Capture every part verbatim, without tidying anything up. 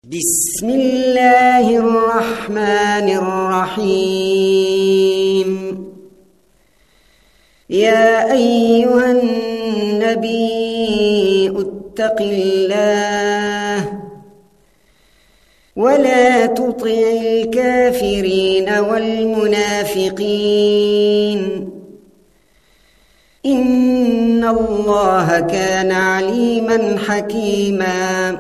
بسم الله الرحمن الرحيم. يا أيها النبي اتق الله ولا تطع الكافرين والمنافقين إن الله كان عليما حكيما.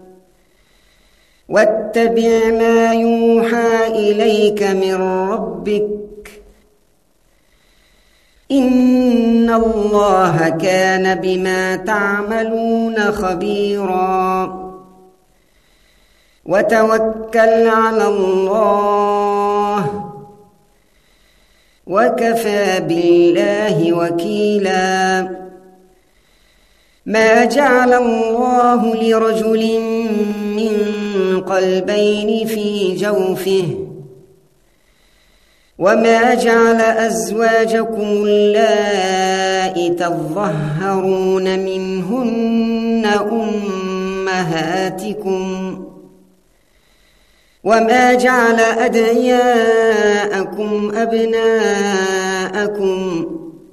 واتبع ما يوحى إليك من ربك إن الله كان بما تعملون خبيرا. وتوكل على الله وكفى بالله وكيلا. ما جعل الله لرجل من قلبين في جوفه وما جعل أزواجكم اللائي تظهرون منهن أمهاتكم وما جعل أدعياءكم أبناءكم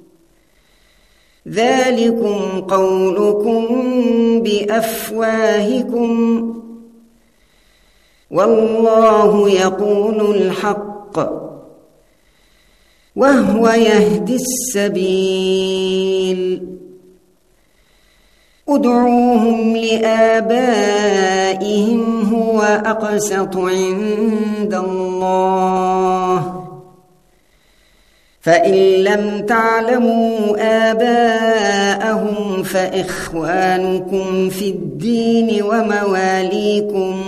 ذلكم قولكم بأفواهكم والله يقول الحق وهو يهدي السبيل. ادعوهم لآبائهم هو أقسط عند الله فإن لم تعلموا آباءهم فإخوانكم في الدين ومواليكم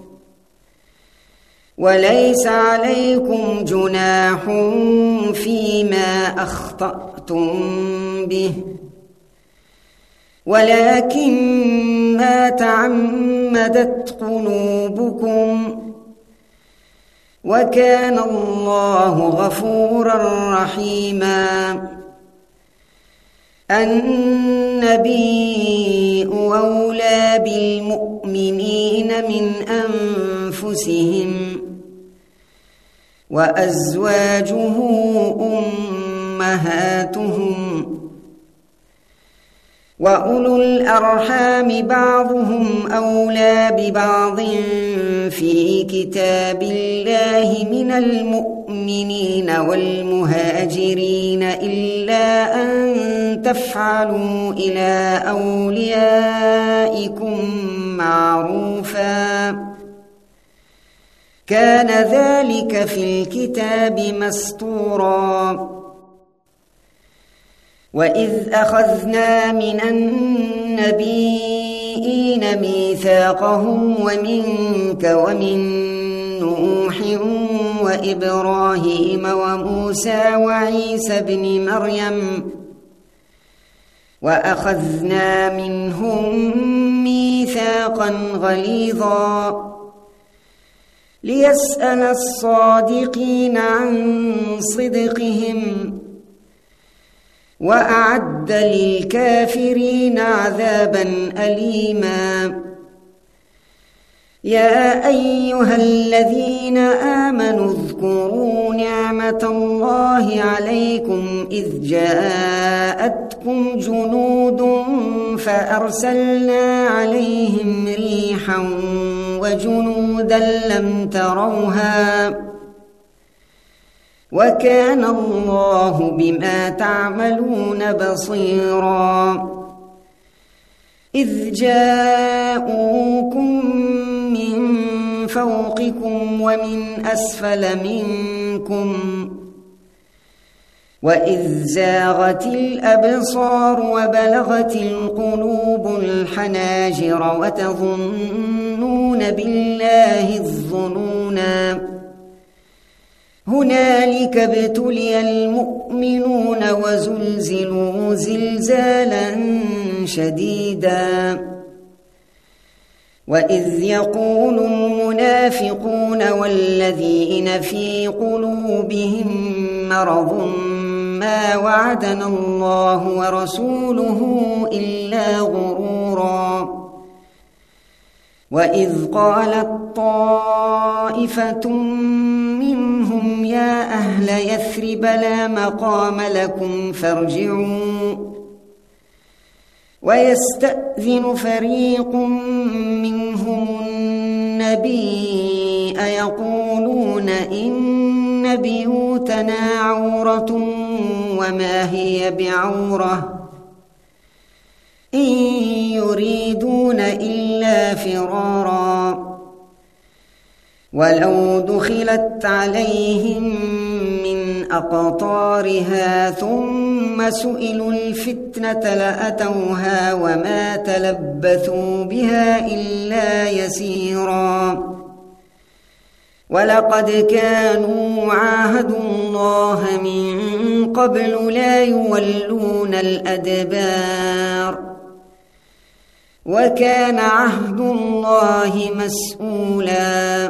وليس عليكم جناح فيما أخطأتم به ولكن ما تعمدت قلوبكم وكان الله غفورا رحيما. النبي أولى بالمؤمنين من أنفسهم وأزواجه أمهاتهم وأولو الأرحام بعضهم أولى ببعض في كتاب الله من المؤمنين والمهاجرين إلا أن تفعلوا إلى أوليائكم معروفا كان ذلك في الكتاب مسطورا. وإذ أخذنا من النبيين ميثاقهم ومنك ومن نوح وإبراهيم وموسى وعيسى ابن مريم وأخذنا منهم ميثاقا غليظا ليسأل الصادقين عن صدقهم وأعد للكافرين عذابا أليما. يا أيها الذين آمنوا اذكروا نعمة الله عليكم إذ جاءتكم جنود فأرسلنا عليهم ريحا وجنودا لم تروها وكان الله بما تعملون بصيرا. إذ جاءوكم من فوقكم ومن أسفل منكم وإذ زاغت الأبصار وبلغت القلوب الحناجر وتظنون بالله الظنونا هنالك ابتلي المؤمنون وزلزلوا زلزالا شديدا. وإذ يقول المنافقون والذين في قلوبهم مرض ما وعدنا الله ورسوله إلا غرورا وإذ قالت طائفة منهم يا أهل يثرب لا مقام لكم فارجعوا ويستأذن فريق منهم النبي يقولون إن بيوتنا عورة وما هي بعورة إن يريدون إلا فرارا ولو دخلت عليهم من أقطارها ثم سئلوا الفتنة لأتوها وما تلبثوا بها إلا يسيرا ولقد كانوا عاهدوا الله من قبل لا يولون الأدبار وكان عهد الله مسؤولا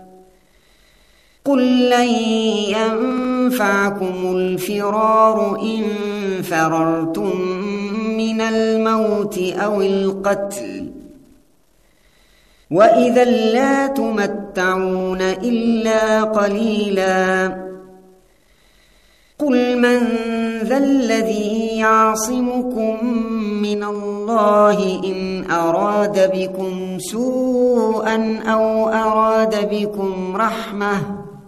قل لن ينفعكم الفرار إن فررتم من الموت أو القتل وإذا لا تمتعون إلا قليلا قل من ذا الذي يعصمكم من الله إن أراد بكم سوءا أو أراد بكم رحمة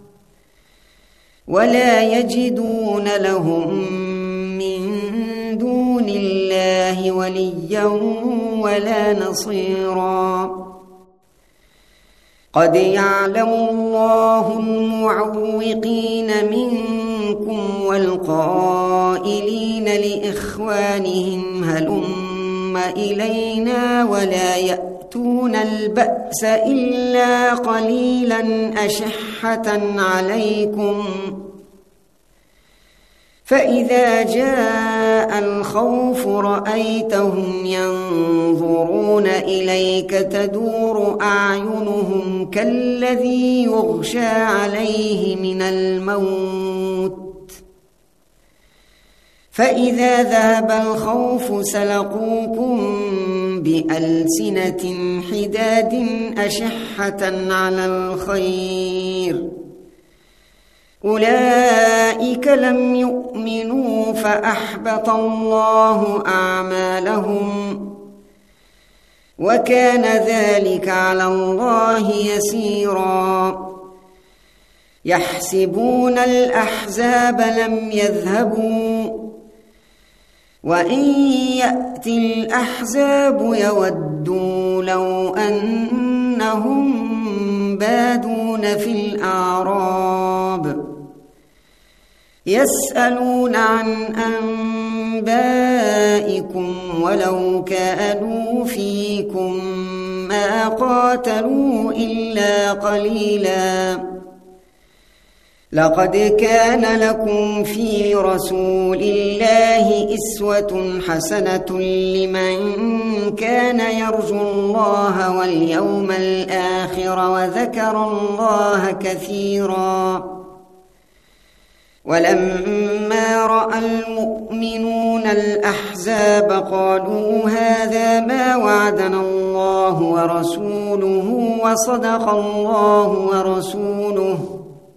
ولا يجدون لهم من دون الله وليا ولا نصيرا قد يعلم الله المعوقين منكم والقائلين لإخوانهم هلم إلينا ولا يأتون البأس إلا قليلا أشحة عليكم فإذا جاء الخوف رأيتهم ينظرون إليك تدور أعينهم كالذي يغشى عليه من الموت فإذا ذهب الخوف سلقوكم بألسنة حداد أشحة على الخير أولئك لم يؤمنوا فأحبط الله أعمالهم وكان ذلك على الله يسيرا يحسبون الأحزاب لم يذهبوا وإن يأتي الأحزاب يودوا لو أنهم بادون في الأعراب يسألون عن أنبائكم ولو كانوا فيكم ما قاتلوا إلا قليلا لقد كان لكم في رسول الله أسوة حسنة لمن كان يرجو الله واليوم الآخر وذكر الله كثيرا ولما رأى المؤمنون الأحزاب قالوا هذا ما وعدنا الله ورسوله وصدق الله ورسوله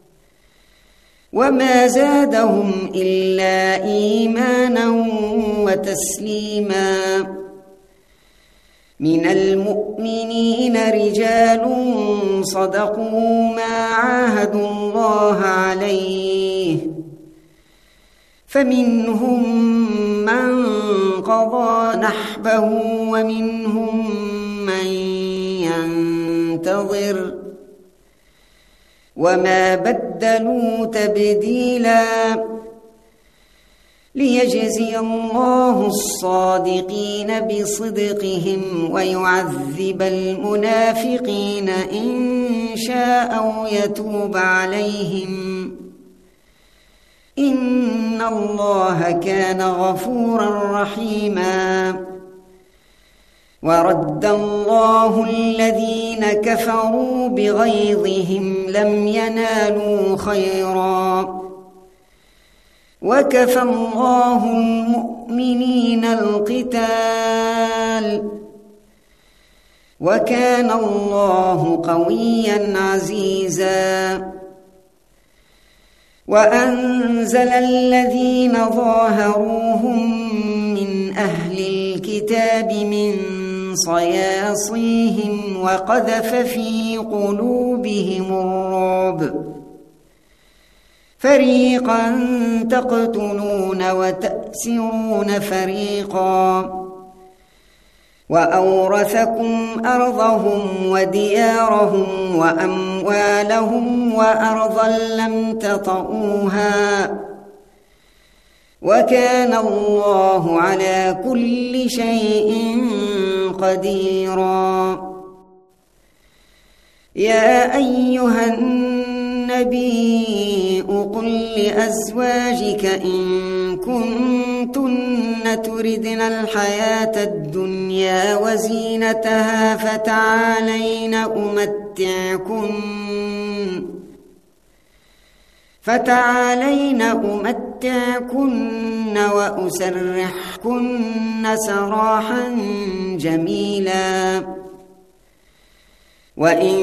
وما زادهم إلا إيمانا وتسليما من المؤمنين رجال صدقوا ما عاهدوا الله عليه فمنهم من قضى نحبه ومنهم من ينتظر وما بدلوا تبديلا ليجزي الله الصادقين بصدقهم ويعذب المنافقين إن شاء أو يتوب عليهم إن الله كان غفورا رحيما ورد الله الذين كفروا بغيظهم لم ينالوا خيرا وكفى الله المؤمنين القتال وكان الله قويا عزيزا وأنزل الذين ظاهروهم من أهل الكتاب من صياصيهم وقذف في قلوبهم الرعب فريقا تقتلون وتأسرون فريقا وأورثكم أرضهم وديارهم وأموالهم وأرضا لم تطئوها وكان الله على كل شيء قديرا. يا أيها النبي قل لأزواجك إن كنتن تردن الحياة الدنيا وزينتها فتعالين أمتعكن فتعالين أمتعكن وأسرحكن سراحا جميلا وإن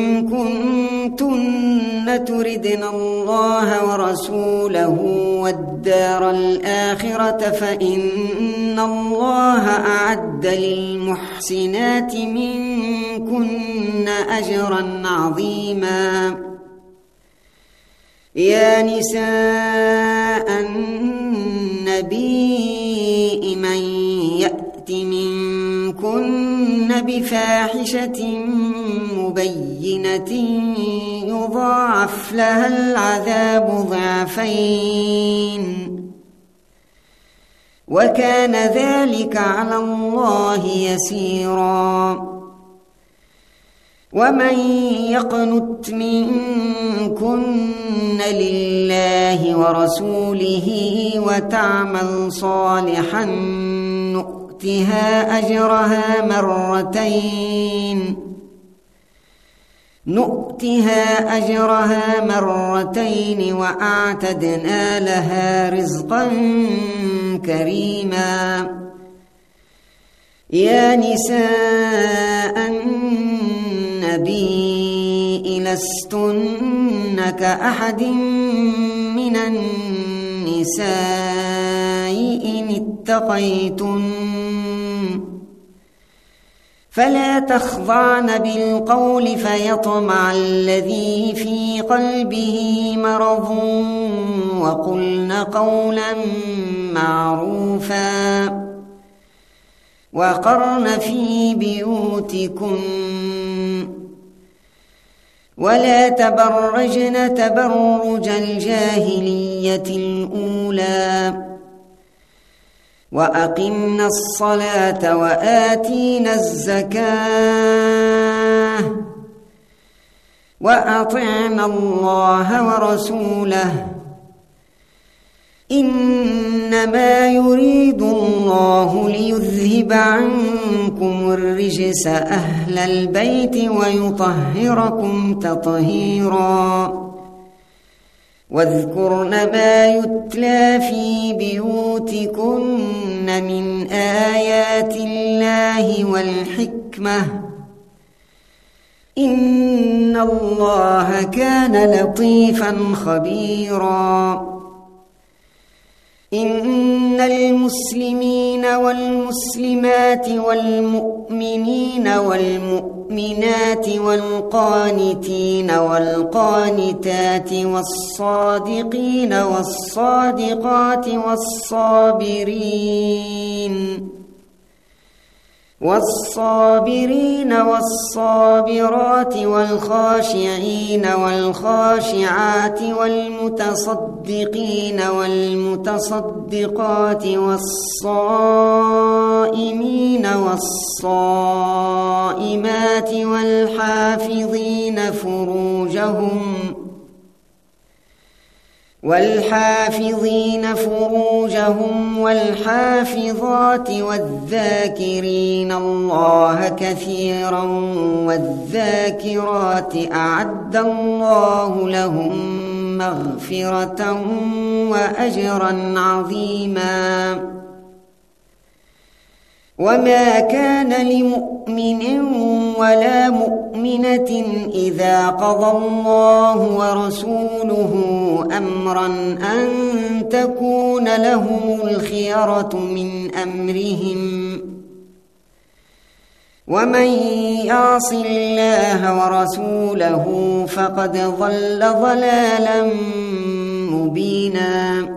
كنتن تردن الله ورسوله والدار الآخرة فإن الله أعد للمحسنات منكن أجرا عظيما. يا نساء النبي من يأت منكن بفاحشة مبينة يضاعف لها العذاب ضعفين وكان ذلك على الله يسيرا. ومن يقنت منكن لله ورسوله وتعمل صالحا نؤتها أجرها مرتين نؤتها أجرها مرتين وأعتدنا لها رزقا كريما. يا نساء النبي لستن كأحد من النساء إن اتقيتن فلا تخضعن بالقول فيطمع الذي في قلبه مرض وقلن قولا معروفا وقرن في بيوتكن ولا تبرجن تبرج الجاهلية الأولى وأقمنا الصلاة وآتينا الزكاة وأطعنا الله ورسوله إنما يريد الله ليذهب عنكم الرجس أهل البيت ويطهركم تطهيرا. واذكرن ما يتلى في بيوتكن من آيات الله والحكمة إن الله كان لطيفا خبيرا. إن المسلمين والمسلمات والمؤمنين والمؤمنات والقانتين والقانتات والصادقين والصادقات والصابرين والصابرين والصابرات والخاشعين والخاشعات والمتصدقين والمتصدقات والصائمين والصائمات والحافظين فروجهم والحافظين فروجهم والحافظات والذاكرين الله كثيرا والذاكرات أعد الله لهم مغفرة وأجرا عظيما. وما كان لمؤمن ولا مؤمنة إذا قضى الله ورسوله أمرا أن تكون لهم الخيرة من أمرهم ومن يعص الله ورسوله فقد ضل ضلالا مبينا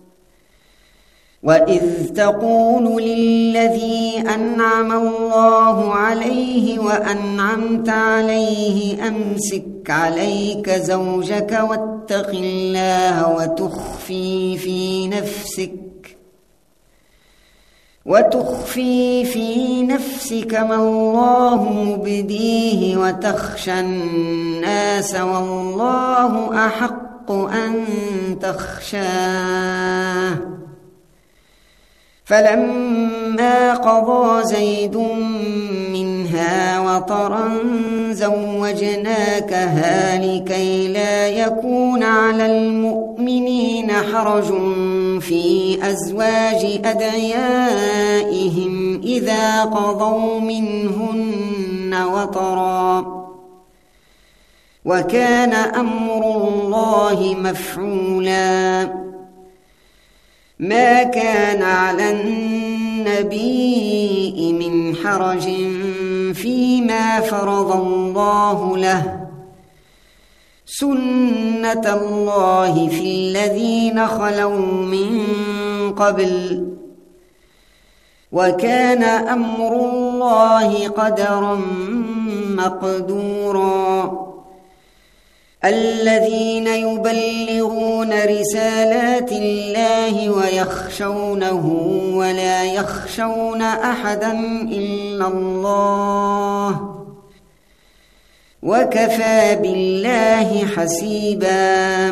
وإذ تقول للذي أنعم الله عليه وأنعمت عليه أمسك عليك زوجك واتق الله وتخفي في نفسك وتخفي في نفسك ما الله مبديه وتخشى الناس والله أحق أن تخشاه فلما قضى زيد منها وطرا زوجناكها لكي لا يكون على المؤمنين حرج في أزواج أدعيائهم إذا قضوا منهن وطرا وكان أمر الله مفعولا ما كان على النبي من حرج فيما فرض الله له سنة الله في الذين خلوا من قبل وكان أمر الله قدرا مقدورا الذين يبلغون رسالات الله ويخشونه ولا يخشون أحدا إلا الله وكفى بالله حسيبا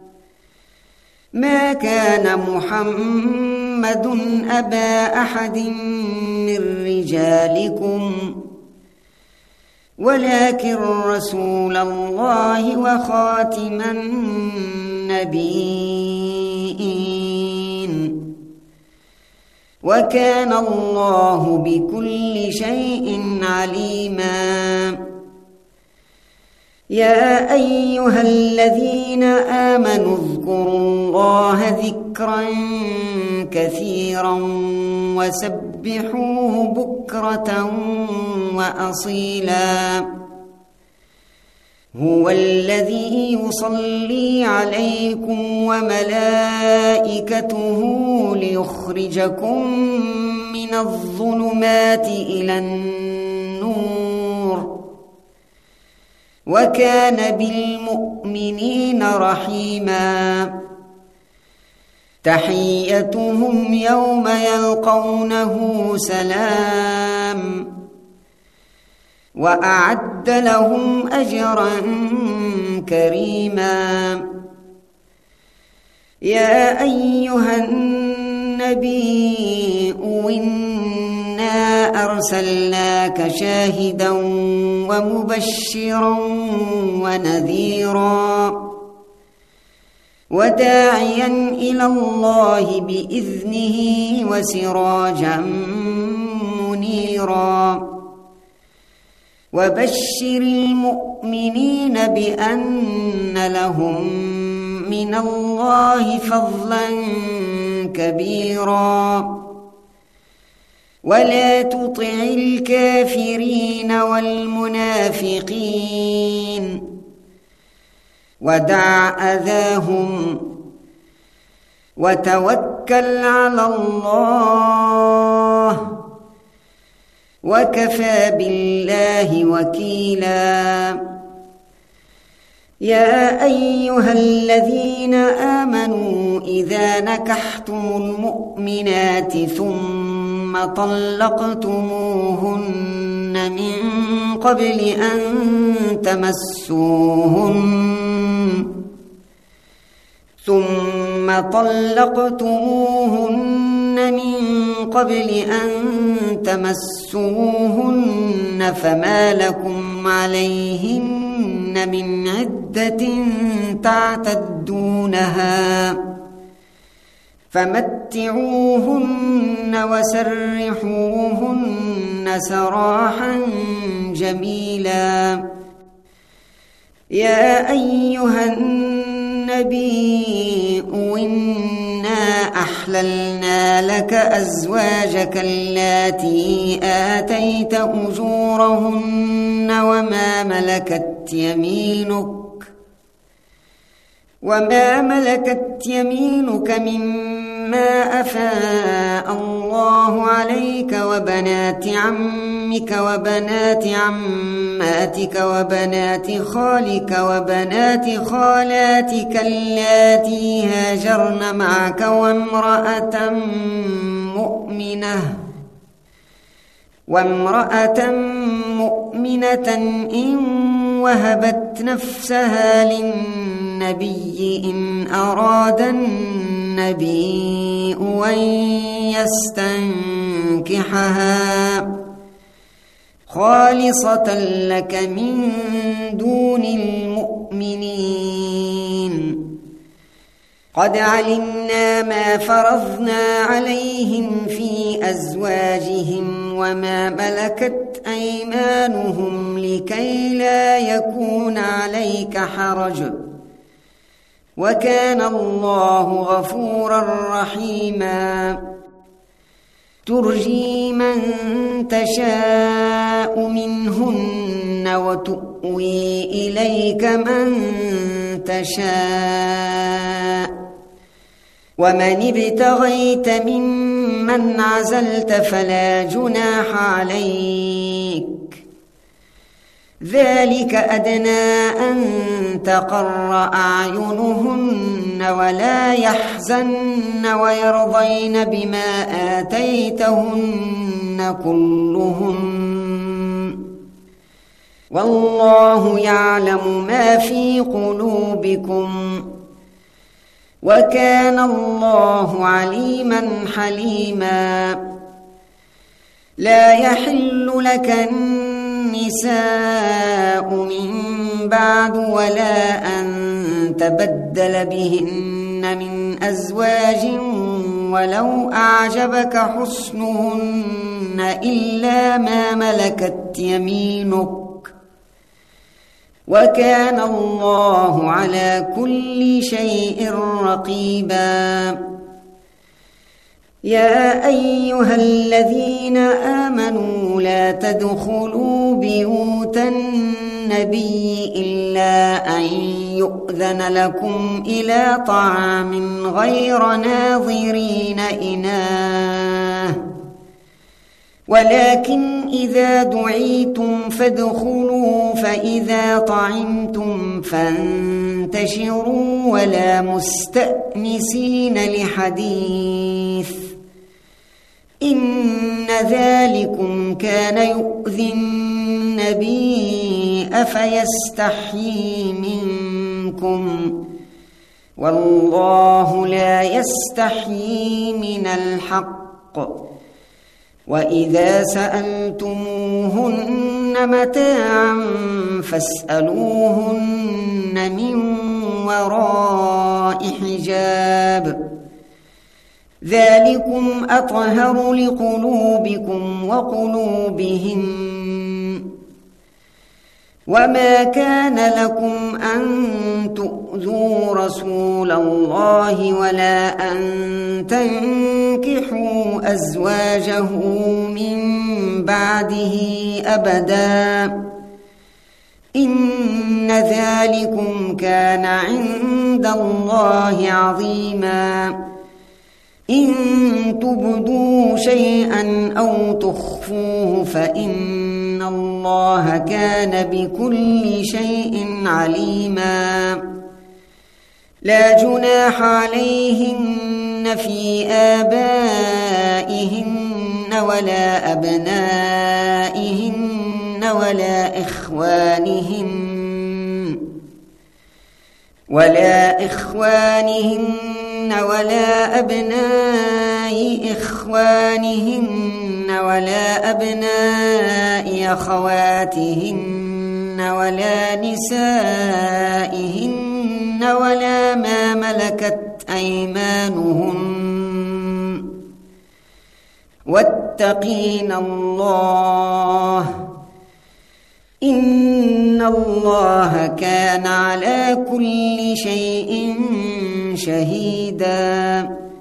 ما كان محمد أبا أحد من رجالكم ولكن رسول الله وخاتم النبيين وكان الله بكل شيء عليما يا أيها الذين آمنوا اذكروا الله ذكرا كثيرا وسبحوه بكرة وأصيلا هو الذي يصلي عليكم وملائكته ليخرجكم من الظلمات إلى النور وكان بالمؤمنين رحيما تحيتهم يوم يلقونه سلام وأعد لهم أجرا كريما يا أيها النبي إنا أرسلناك شاهدا ومبشرا ونذيرا وداعيا إلى الله بإذنه وسراجا منيرا وبشر المؤمنين بأن لهم من الله فضلا كبيرا ولا تطع الكافرين والمنافقين ودع أذاهم وتوكل على الله وكفى بالله وكيلا يا أيها الذين آمنوا إذا نكحتم المؤمنات ثم طلقتموهن من قبل أن تمسوهن ثم طلقتموهن من قبل أن تمسوهن فما لكم عليهن من عدة تعتدونها فمتعوهن وسرحوهن سراحا جميلا. يا أيها النبي إنا أحللنا لك أزواجك اللاتي آتيت أجورهن وما ملكت يمينك وما ملكت يمينك مما أفاء الله عليك وبنات عمك وبنات عماتك وبنات خالك وبنات خالاتك اللاتي هاجرن معك وامرأة مؤمنة وامرأة مؤمنة إن وهبت نفسها للنبي إن أراد النبي أن يستنكحها خالصة لك من دون المؤمنين. قد علمنا ما فرضنا عليهم في أزواجهم وما ملكت أيمانهم لكي لا يكون عليك حرج وكان الله غفورا رحيما. ترجي من تشاء منهن وتؤوي إليك من تشاء ومن ابتغيت ممن عزلت فلا جناح عليك ذلك أدنى أن تقر أعينهن ولا يحزن ويرضين بما آتيتهن كلهم والله يعلم ما في قلوبكم وكان الله عليما حليما. لا يحل لك النساء من بعد ولا أن تبدل بهن من أزواج ولو أعجبك حسنهن إلا ما ملكت يمينك وكان الله على كل شيء رقيبا. يا أيها الذين آمنوا لا تدخلوا بيوت النبي إلا أن يؤذن لكم إلى طعام غير ناظرين إناه ولكن إذا دعيتم فادخلوا فإذا طعمتم فانتشروا ولا مستأنسين لحديث إن ذلكم كان يؤذي النبي أفيستحيي منكم والله لا يستحيي من الحق. وإذا سألتموهن متاعا فاسألوهن من وراء حجاب ذلكم أطهر لقلوبكم وقلوبهم. وما كان لكم أن تؤذوا رسول الله ولا أن تنكحوا أزواجه من بعده أبدا إن ذلكم كان عند الله عظيما. إن تبدوا شيئا أو تخفوه فإن الله كان بكل شيء عليما. لا جناح عليهن في آبائهن ولا أبنائهن ولا إخوانهن ولا إخوانهن ولا أبناء إخوانهن ولا أبناء أخواتهن ولا نسائهن ولا ما ملكت أيمانهن واتقين الله إن الله كان على كل شيء شهيدا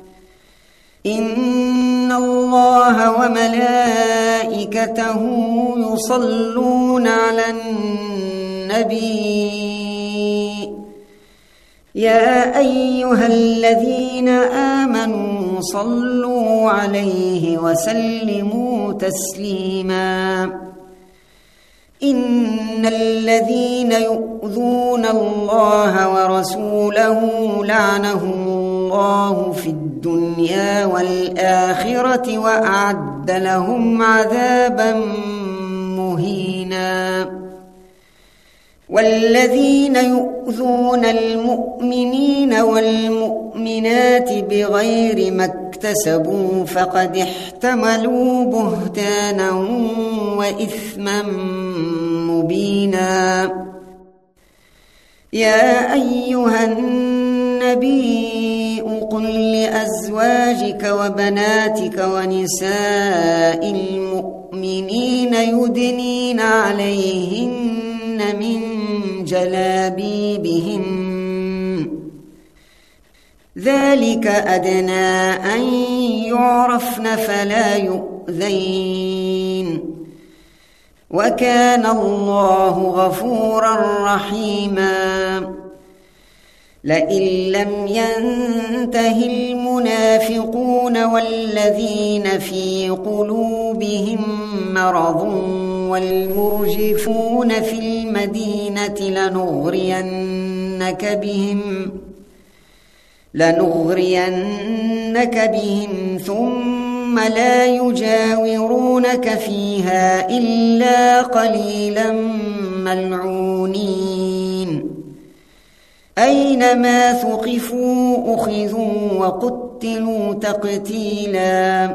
إن الله وملائكته يصلون على النبي يا أيها الذين آمنوا صلوا عليه وسلموا تسليما إن الذين يؤذون الله ورسوله لعنهم الله في الدنيا والآخرة وأعد لهم عذابا مهينا والذين يؤذون المؤمنين والمؤمنات بغير ما اكتسبوا فقد احتملوا بهتانا وإثما مبينا يا أيها النبي قل لأزواجك وبناتك ونساء المؤمنين يدنين عليهن من جلابيبهن ذلك أدنى أن يعرفن فلا يؤذين وكان الله غفورا رحيما لئن لم ينته المنافقون والذين في قلوبهم مرض والمرجفون في المدينة لنغرينك بهم لنغرينك بهم ثم لا يجاورونك فيها إلا قليلا ملعونين أينما ثقفوا أخذوا وقتلوا تقتيلا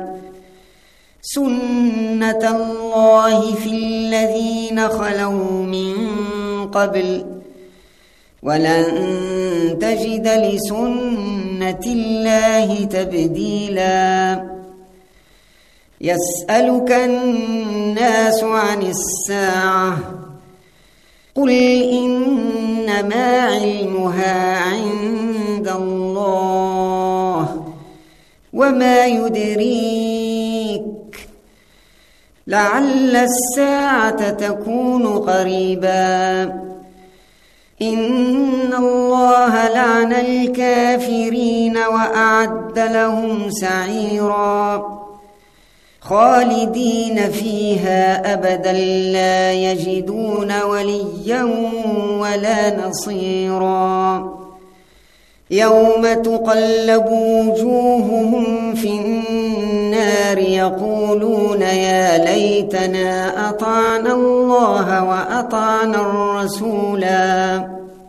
سنة الله في الذين خلوا من قبل ولن تجد لسنة الله تبديلا يسألك الناس عن الساعة قل إنما علمها عند الله وما يدريك لعل الساعة تكون قريبا إن الله لعن الكافرين وأعد لهم سعيرا خالدين فيها أبدا لا يجدون وليا ولا نصيرا يوم تقلب وجوههم في النار يقولون يا ليتنا أطعنا الله وأطعنا الرسولا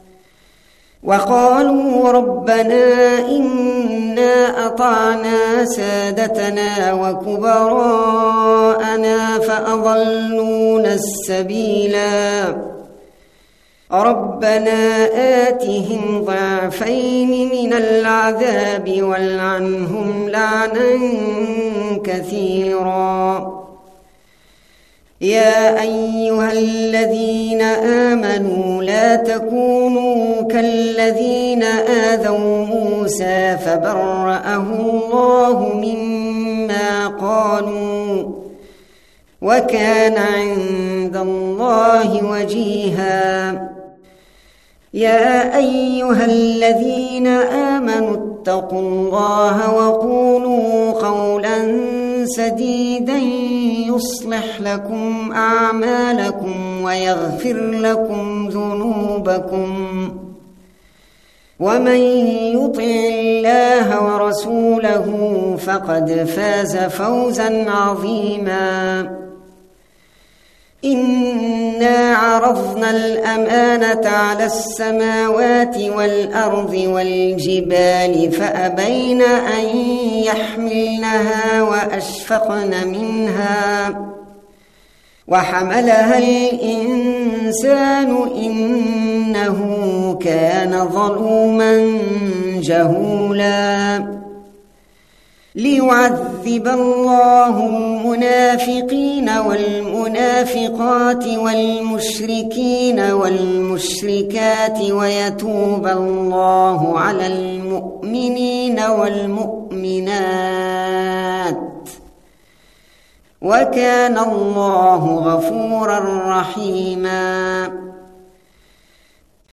وقالوا ربنا إنا أطعنا سادتنا وكبراءنا فأضلونا السبيلا ربنا آتهم ضعفين من العذاب والعنهم لعنا كثيرا يا أيها الذين آمنوا لا تكونوا كالذين آذوا موسى فبرأه الله مما قالوا وكان عند الله وجيها يا أيها الذين آمنوا اتقوا الله وقولوا قولا سديدا يصلح لكم أعمالكم ويغفر لكم ذنوبكم ومن يطع الله ورسوله فقد فاز فوزا عظيما إنا عرضنا الأمانة على السماوات والأرض والجبال فأبين أن يحملنها وأشفقن منها وحملها الإنسان إنه كان ظلوما جهولا ليعذب الله المنافقين والمنافقات والمشركين والمشركات ويتوب الله على المؤمنين والمؤمنات وكان الله غفورا رحيما